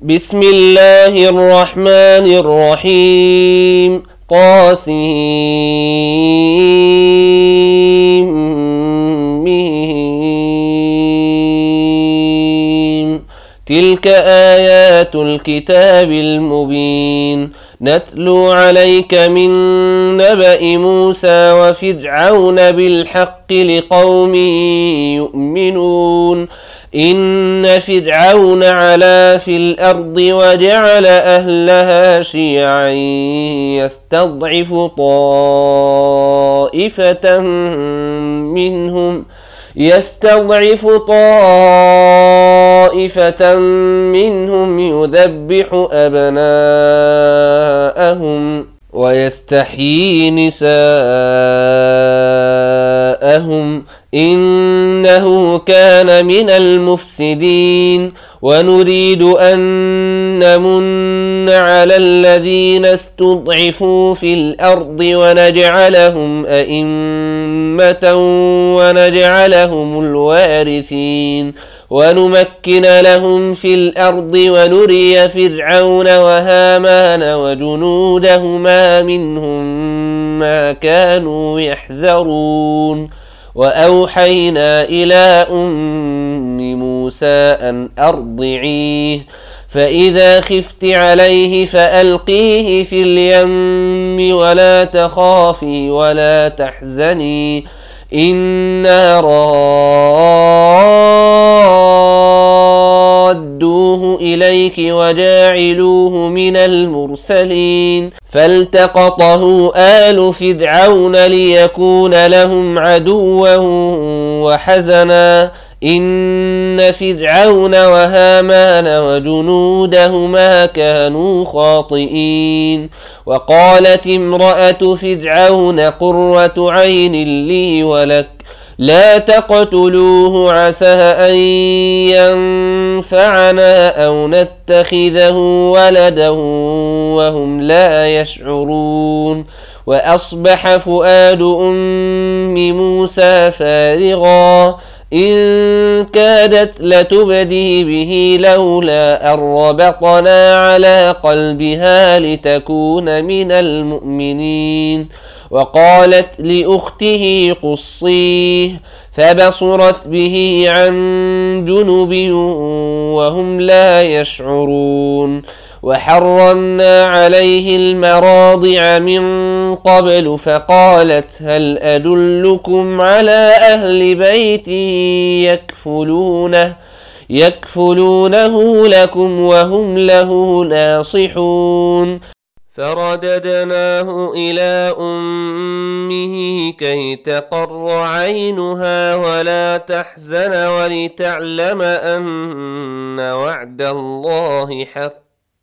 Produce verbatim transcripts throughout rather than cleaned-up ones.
بسم الله الرحمن الرحيم. طاسيم. تلك آيات الكتاب المبين. نتلو عليك من نبأ موسى وفرعون بالحق لقوم يؤمنون. إن فرعون علا في الأرض وجعل أهلها شيعا يستضعف طائفة منهم يستضعف طائفة منهم يذبح أبناءهم ويستحيي نساءهم إنه كان من المفسدين. ونريد أن نمن على الذين استضعفوا في الأرض ونجعلهم أئمة ونجعلهم الوارثين ونمكن لهم في الأرض ونري فرعون وهامان وجنودهما منهم ما كانوا يحذرون. وأوحينا إلى أم موسى أن أرضعيه فإذا خفت عليه فألقيه في اليم ولا تخافي ولا تحزني إنا رادوه إليك وجاعلوه من المرسلين. فالتقطه آل فرعون ليكون لهم عدوا وحزنا إن فرعون وهامان وجنودهما كانوا خاطئين. وقالت امرأة فرعون قرة عين لي ولك لا تقتلوه عسى أن ينفعنا أو نتخذه ولدا وهم لا يشعرون. وأصبح فؤاد أم موسى فارغا إن كادت لتبدي به لولا أن ربطنا على قلبها لتكون من المؤمنين. وقالت لأخته قصيه فبصرت به عن جنب وهم لا يشعرون. وحرمنا عليه المراضع من قبل فقالت هل أدلكم على أهل بيت يكفلونه يكفلونه لكم وهم له ناصحون. فرددناه إلى أمه كي تقر عينها ولا تحزن ولتعلم أن وعد الله حق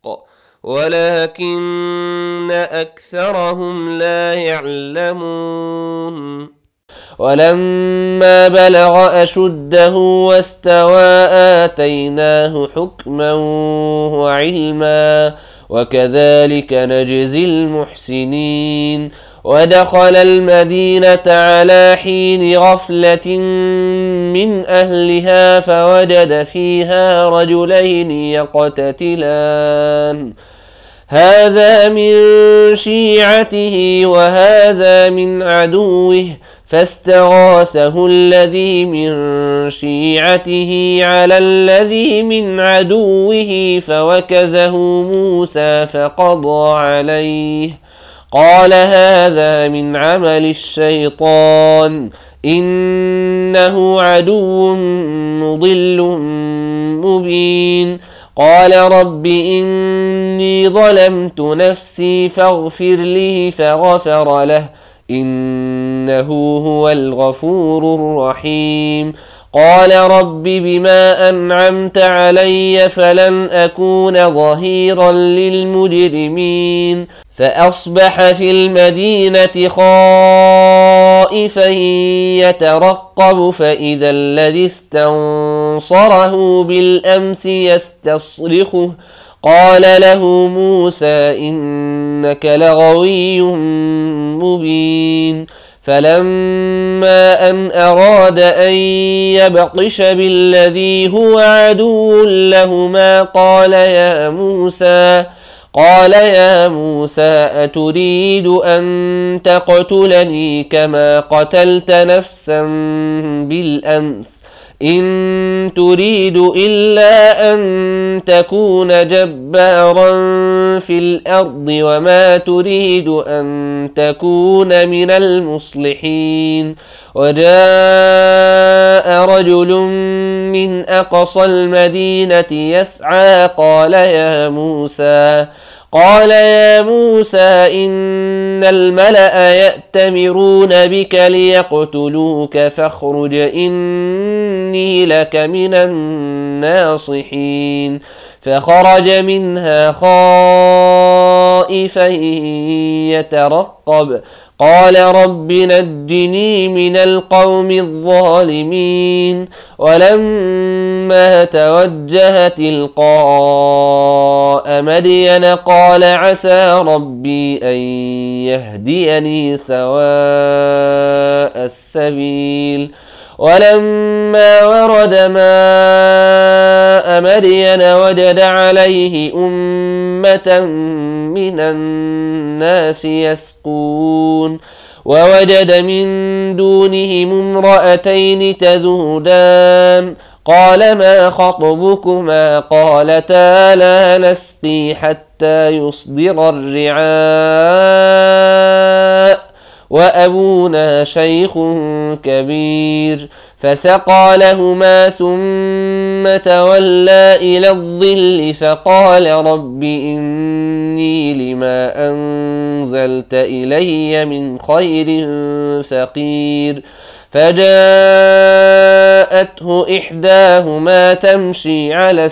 ولكن أكثرهم لا يعلمون. ولما بلغ أشده واستوى آتيناه حكما وعلما وكذلك نجزي المحسنين. ودخل المدينة على حين غفلة من أهلها فوجد فيها رجلين يقتتلان هذا من شيعته وهذا من عدوه فاستغاثه الذي من شيعته على الذي من عدوه فوكزه موسى فقضى عليه قال هذا من عمل الشيطان إنه عدو مضل مبين. قال رب إني ظلمت نفسي فاغفر لي فغفر له إنه هو الغفور الرحيم. قال رب بما أنعمت علي فلن أكون ظهيرا للمجرمين. فأصبح في المدينة خائفا يترقب فإذا الذي استنصره بالأمس يستصرخه قال له موسى إنك لغوي مبين. فلما أن أراد أن يبطش بالذي هو عدو لهما قال يا موسى قال يا موسى أتريد أن تقتلني كما قتلت نفسا بالأمس إن تريد إلا أن تكون جبارا في الأرض وما تريد أن تكون من المصلحين وجاء رجل من أقصى المدينة يسعى قال يا موسى قال يا موسى إن الملأ يأتمرون بك ليقتلوك فاخرج إني لك من الناصحين فخرج منها خائفا يترقب قال رب نجني من القوم الظالمين ولما توجه تلقاء مدين قال عسى ربي أن يهديني سواء السبيل ولما ورد ماء مدين وجد عليه أمة من الناس يسقون ووجد من دونهم امرأتين تذودان قال ما خطبكما قالتا لا نسقي حتى يصدر الرعاء وأبونا شيخ كبير فسقى لهما ثم تولى إلى الظل فقال رب إني لما أنزلت إلي من خير فقير فجاءته إحداهما تمشي على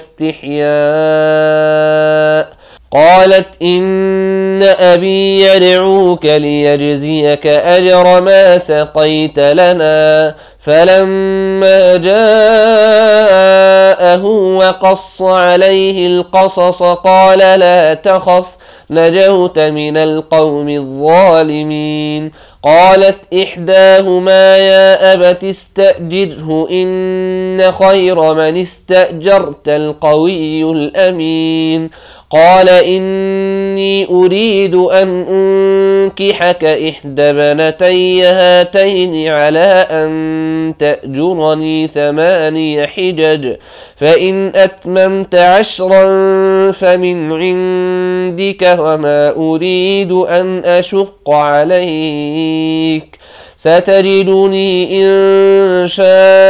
استحياء قالت إن أبي يدعوك ليجزيك أجر ما سقيت لنا فلما جاءه وقص عليه القصص قال لا تخف نجوت من القوم الظالمين قالت إحداهما يا أبت استأجره إن خير من استأجرت القوي الأمين قال إني أريد أن أنكحك إحدى بنتي هاتين على أن تأجرني ثماني حجج فإن أتممت عشرا فمن عندك وما أريد أن أشق عليك ستجدني إن شاء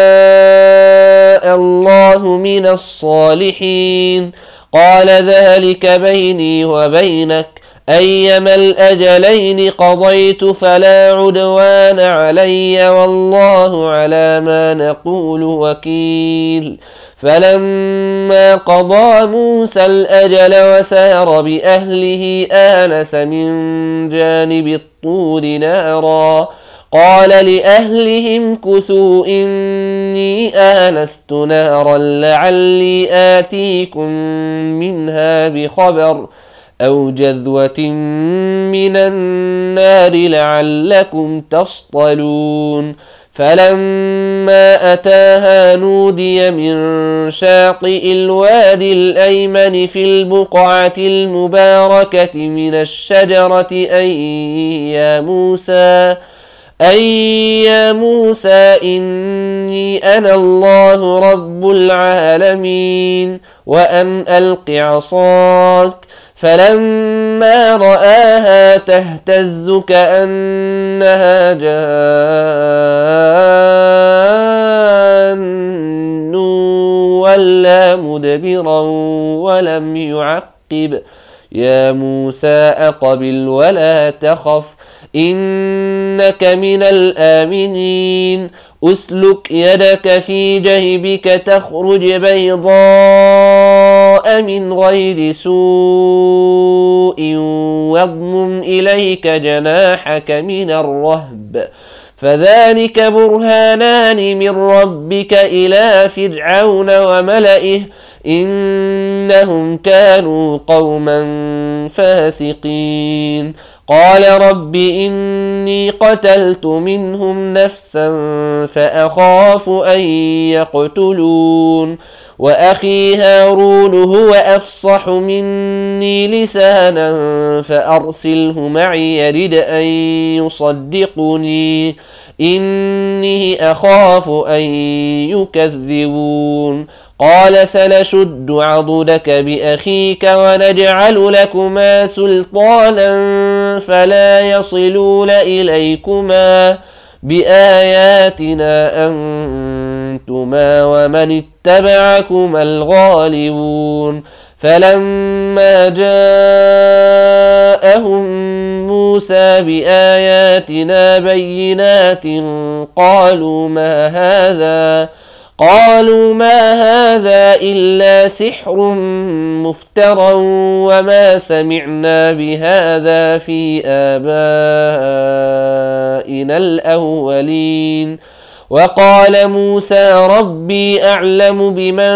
الله من الصالحين قال ذلك بيني وبينك أيما الأجلين قضيت فلا عدوان علي والله على ما نقول وكيل فلما قضى موسى الأجل وسار بأهله آنس من جانب الطور نارا قال لأهلهم كثوا إني آنست نارا لعلي آتيكم منها بخبر أو جذوة من النار لعلكم تصطلون فلما أتاها نودي من شاطئ الوادي الأيمن في البقعة المباركة من الشجرة أي يا موسى أي يا موسى إني أنا الله رب العالمين وأن ألق عصاك فلما رآها تهتز كأنها جان ولا مدبرا ولم يعقب يا موسى أقبل ولا تخف إنك من الآمنين أسلك يدك في جيبك تخرج بيضاء من غير سوء واضمم إليك جناحك من الرهب فذلك برهانان من ربك إلى فرعون وملئه إنهم كانوا قوما فاسقين قال رب إني قتلت منهم نفسا فأخاف أن يقتلون وأخي هارون هو أفصح مني لسانا فأرسله معي يرد أن يصدقني إني أخاف أن يكذبون قال سنشد عضدك بأخيك ونجعل لكما سلطانا فلا يصلون إليكما بآياتنا أنتما ومن اتبعكما الغالبون فلما جاءهم موسى بآياتنا بينات قالوا ما هذا قالوا ما هذا إلا سحر مفترى وما سمعنا بهذا في آبائنا الأولين وقال موسى ربي أعلم بمن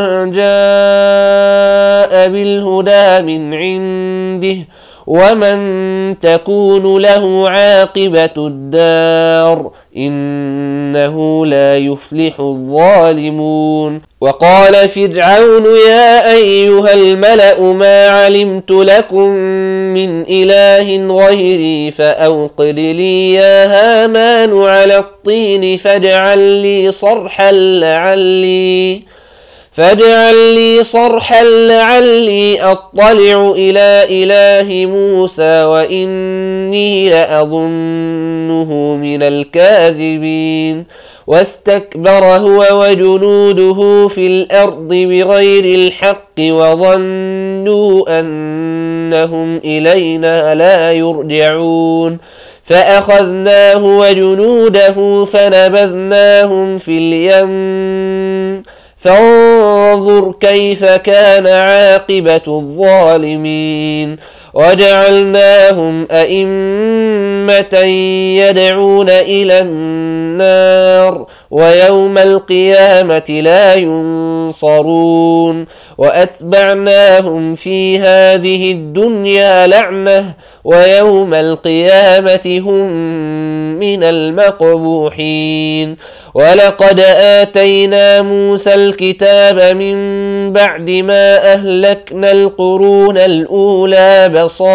جاء بالهدى من عنده ومن تكون له عاقبة الدار إنه لا يفلح الظالمون وقال فرعون يا أيها الملأ ما علمت لكم من إله غيري فأوقد لي يا هامان على الطين فاجعل لي صرحا لعلي فاجعل لي صرحا لعلي أطلع إلى إله موسى وإني لأظنه من الكاذبين واستكبر هو وجنوده في الأرض بغير الحق وظنوا أنهم إلينا لا يرجعون فأخذناه وجنوده فنبذناهم في اليم فانظر كيف كان عاقبة الظالمين وجعلناهم أئمة يدعون إلى النار ويوم القيامة لا ينصرون وأتبعناهم في هذه الدنيا لعنة ويوم القيامة هم من المقبوحين ولقد آتينا موسى الكتاب من بعد ما أهلكنا القرون الأولى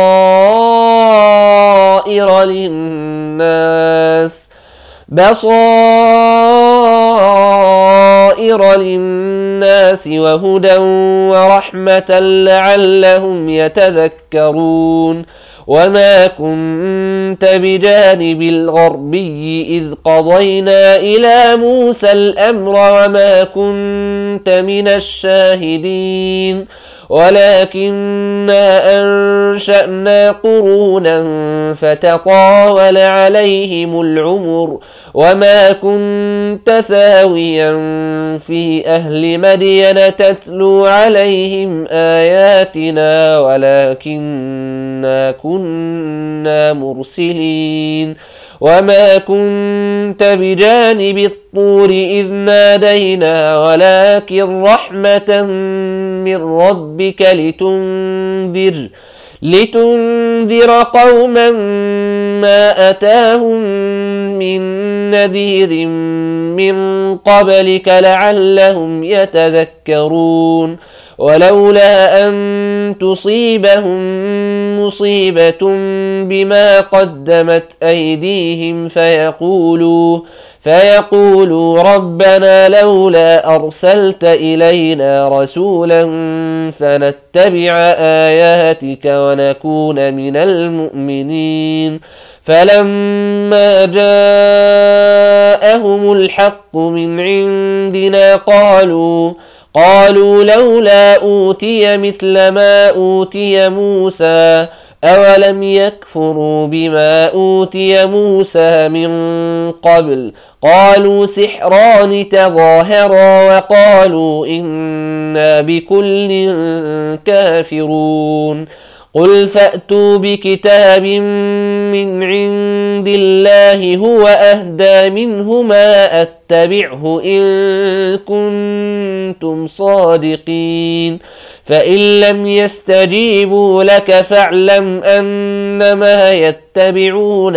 بصائر للناس بصائر للناس وهدى ورحمة لعلهم يتذكرون وما كنت بجانب الغربي إذ قضينا إلى موسى الأمر وما كنت من الشاهدين ولكننا أنشأنا قرونا فتطاول عليهم العمر وما كنت ثاويا في أهل مدين تتلو عليهم آياتنا ولكننا كنا مرسلين وما كنت بجانب الطور إذ نادينا ولكن رحمة من ربك لتنذر لتنذر قوما ما أتاهم من نذير من قبلك لعلهم يتذكرون ولولا أن تصيبهم مصيبة بما قدمت أيديهم فيقولوا فيقولوا ربنا لولا أرسلت إلينا رسولا فنتبع آياتك ونكون من المؤمنين فلما جاءهم الحق من عندنا قالوا قالوا لولا أوتي مثل ما أوتي موسى أولم يكفروا بما أوتي موسى من قبل قالوا سحران تظاهرا وقالوا إنا بكل كافرون قل فأتوا بكتاب من عند الله هو أهدى منه ما أتبعه إن كنتم صادقين فإن لم يستجيبوا لك فاعلم أنما يتبعون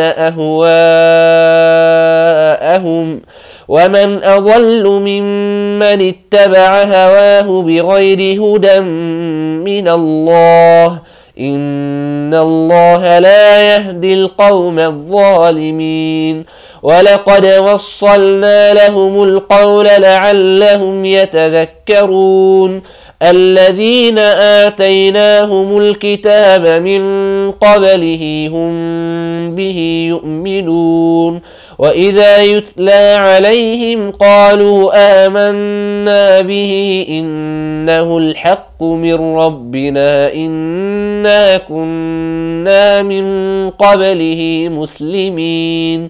أهواءهم ومن أضل ممن اتبع هواه بغير هدى من الله إن الله لا يهدي القوم الظالمين ولقد وصلنا لهم القول لعلهم يتذكرون الذين آتيناهم الكتاب من قبله هم به يؤمنون وإذا يتلى عليهم قالوا آمنا به إنه الحق من ربنا إنا كنا من قبله مسلمين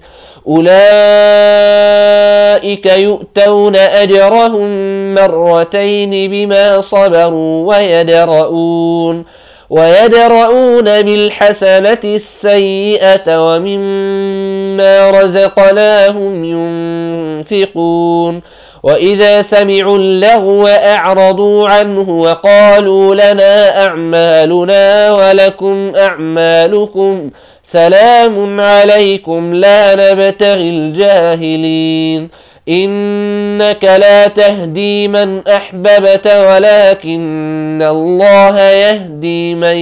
أولئك يؤتون أجرهم مرتين بما صبروا ويدرؤون ويدرؤون بالحسنة السيئة ومما رزقناهم ينفقون وإذا سمعوا اللغو أعرضوا عنه وقالوا لنا أعمالنا ولكم أعمالكم سلام عليكم لا نبتغي الجاهلين إنك لا تهدي من أحببت ولكن الله يهدي من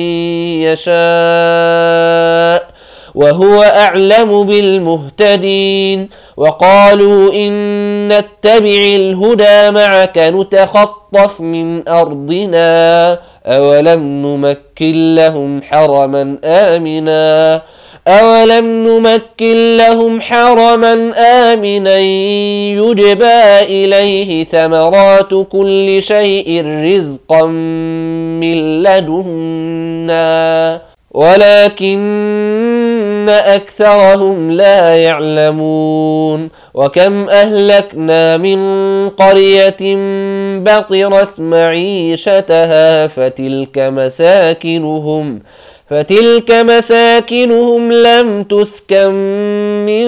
يشاء وهو أعلم بالمهتدين وقالوا إن نتبع الهدى معك نتخطف من أرضنا أولم نمكن لهم حرما آمنا أولم نمكن لهم حرما آمنا يجبى إليه ثمرات كل شيء رزقا من لدنا ولكن أكثرهم لا يعلمون وكم أهلكنا من قرية بطرت معيشتها فتلك مساكنهم فتلك مساكنهم لم تسكن من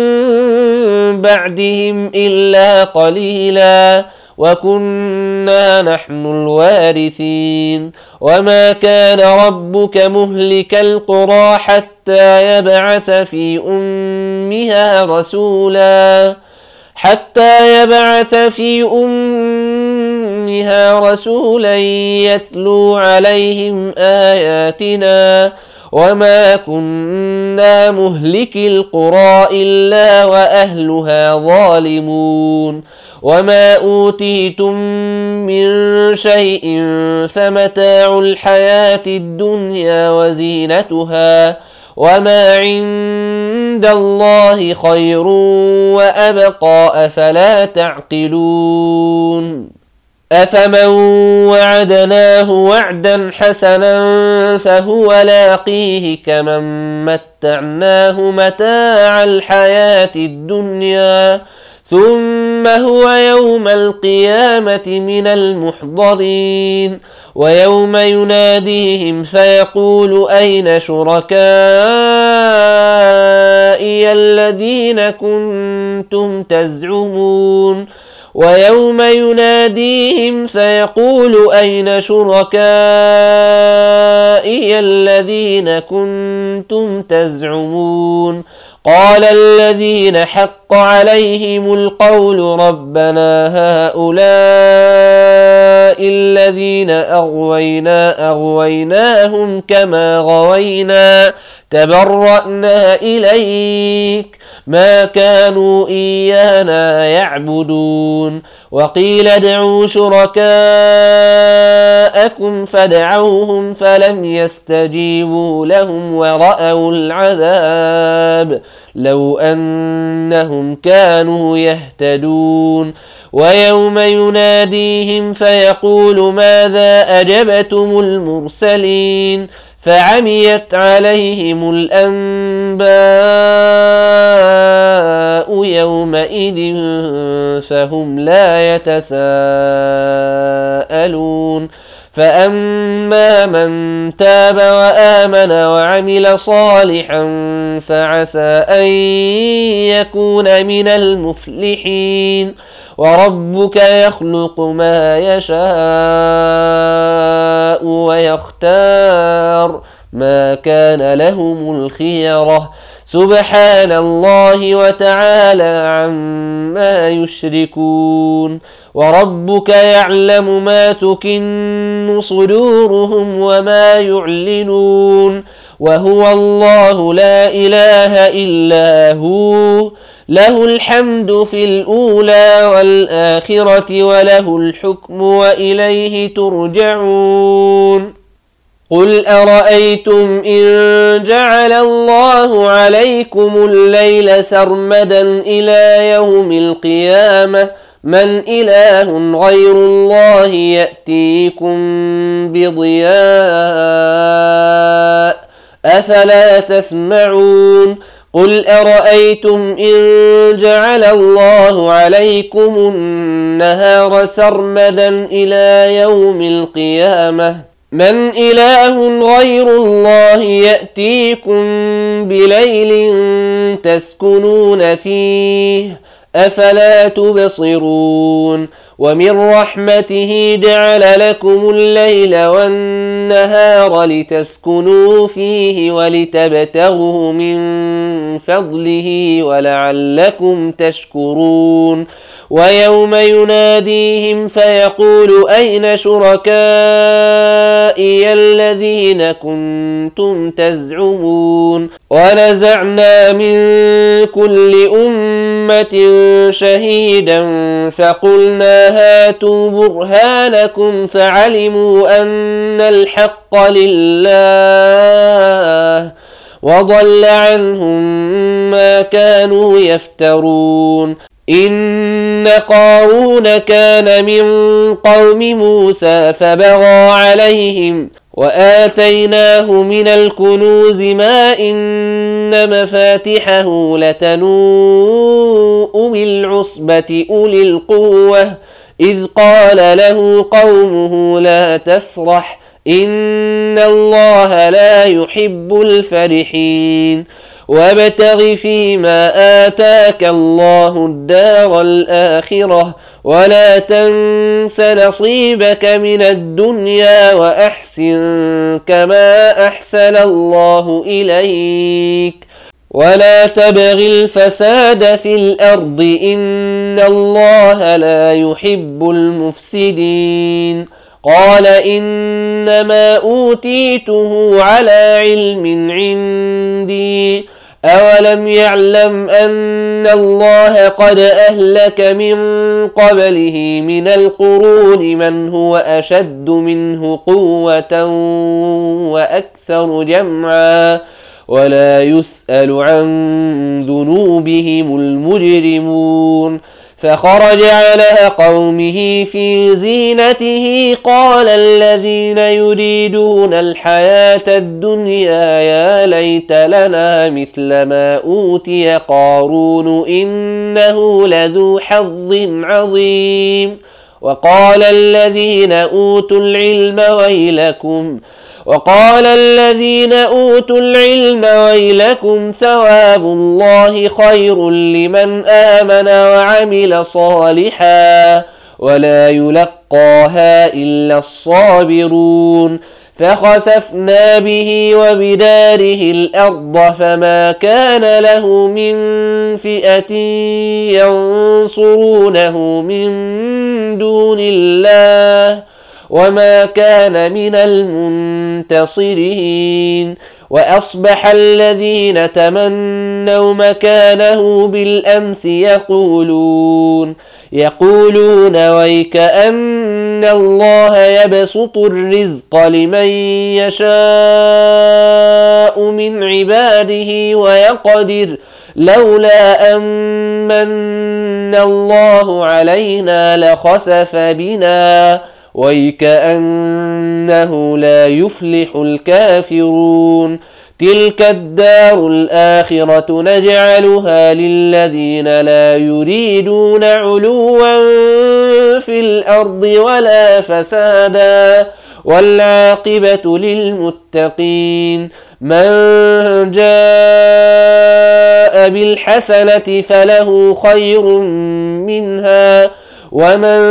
بعدهم إلا قليلا وكنا نحن الوارثين وما كان ربك مهلك القرى حتى يبعث في أمها رسولا حتى يبعث في أمها رسولا يتلو عليهم آياتنا وما كنا مهلك القرى إلا وأهلها ظالمون وما أوتيتم من شيء فمتاع الحياة الدنيا وزينتها وما عند الله خير وأبقى أفلا تعقلون أفمن وعدناه وعدا حسنا فهو لاقيه كمن متعناه متاع الحياة الدنيا ثم هو يوم القيامة من المحضرين ويوم يناديهم فيقول أين شركائي الذين كنتم تزعمون ويوم يناديهم فيقول أين شركائي الذين كنتم تزعمون قال الذين حق عليهم القول ربنا هؤلاء الذين أغوينا أغويناهم كما غوينا تبرأنا إليك ما كانوا إيانا يعبدون وقيل ادعوا شركاءكم فدعوهم فلم يستجيبوا لهم ورأوا العذاب لو أنهم كانوا يهتدون ويوم يناديهم فيقول ماذا أجبتم المرسلين فعميت عليهم الأنباء يومئذ فهم لا يتساءلون فأما من تاب وآمن وعمل صالحا فعسى أن يكون من المفلحين. وربك يخلق ما يشاء ويختار ما كان لهم الخيرة سبحان الله وتعالى عما يشركون. وربك يعلم ما تكن صدورهم وما يعلنون وهو الله لا إله إلا هو له الحمد في الأولى والآخرة وله الحكم وإليه ترجعون. قل أرأيتم إن جعل الله عليكم الليل سرمدا إلى يوم القيامة من إله غير الله يأتيكم بضياء أفلا تسمعون. قل أرأيتم إن جعل الله عليكم النهار سرمدا إلى يوم القيامة من إله غير الله يأتيكم بليل تسكنون فيه أفلا تبصرون. ومن رحمته جعل لكم الليل والنهار لتسكنوا فيه ولتبتغوا من فضله ولعلكم تشكرون. ويوم يناديهم فيقول أين شركائي الذين كنتم تزعمون ونزعنا من كل أمة شهيدا فقلنا هاتوا برهانكم فعلموا أن الحق لله وضل عنهم ما كانوا يفترون. إن قارون كان من قوم موسى فبغى عليهم وآتيناه من الكنوز ما إن مفاتحه لتنوء بالعصبة أولي القوة إذ قال له قومه لا تفرح إن الله لا يحب الفرحين. وابتغ فيما آتاك الله الدار الآخرة ولا تنس نصيبك من الدنيا وأحسن كما أحسن الله إليك ولا تبغ الفساد في الأرض إن الله لا يحب المفسدين. قال إنما أوتيته على علم عندي أولم يعلم أن الله قد أهلك من قبله من القرون من هو أشد منه قوة وأكثر جمعا ولا يسأل عن ذنوبهم المجرمون. فخرج على قومه في زينته قال الذين يريدون الحياة الدنيا يا ليت لنا مثل ما أوتي قارون إنه لذو حظ عظيم. وقال الذين أوتوا العلم ويلكم وقال الذين أوتوا العلم ويلكم ثواب الله خير لمن آمن وعمل صالحا ولا يلقاها إلا الصابرون. فخسفنا به وبداره الأرض فما كان له من فئة ينصرونه من دون الله وما كان من المنتصرين. وأصبح الذين تمنوا مكانه بالأمس يقولون يقولون ويك أن الله يبسط الرزق لمن يشاء من عباده ويقدر لولا أمن الله علينا لخسف بنا ويكأنه لا يفلح الكافرون. تلك الدار الآخرة نجعلها للذين لا يريدون علوا في الأرض ولا فسادا والعاقبة للمتقين. من جاء بالحسنة فله خير منها ومن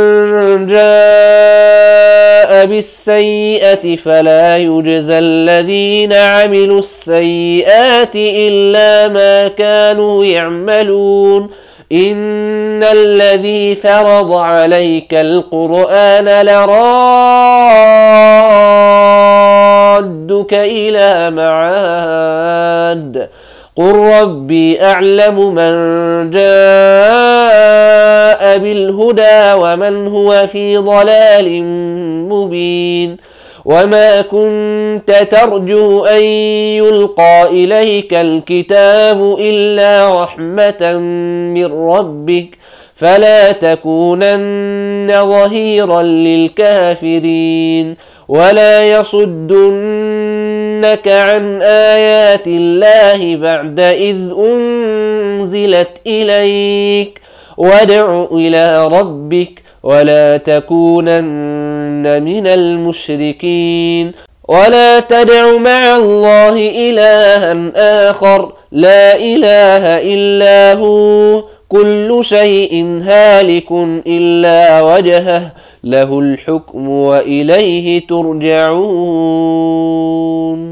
جاء بالسيئة فلا يجزى الذين عملوا السيئات إلا ما كانوا يعملون. إن الذي فرض عليك القرآن لرادك إلى معاد قل ربي أعلم من جاء بالهدى ومن هو في ضلال مبين. وما كنت ترجو أن يلقى إليك الكتاب إلا رحمة من ربك فلا تكونن ظهيرا للكافرين ولا يصدنك عن آيات الله بعد إذ أنزلت إليك وادع إلى ربك ولا تكونن من المشركين. ولا تدع مع الله إلها آخر لا إله إلا هو كل شيء هالك إلا وجهه له الحكم وإليه ترجعون.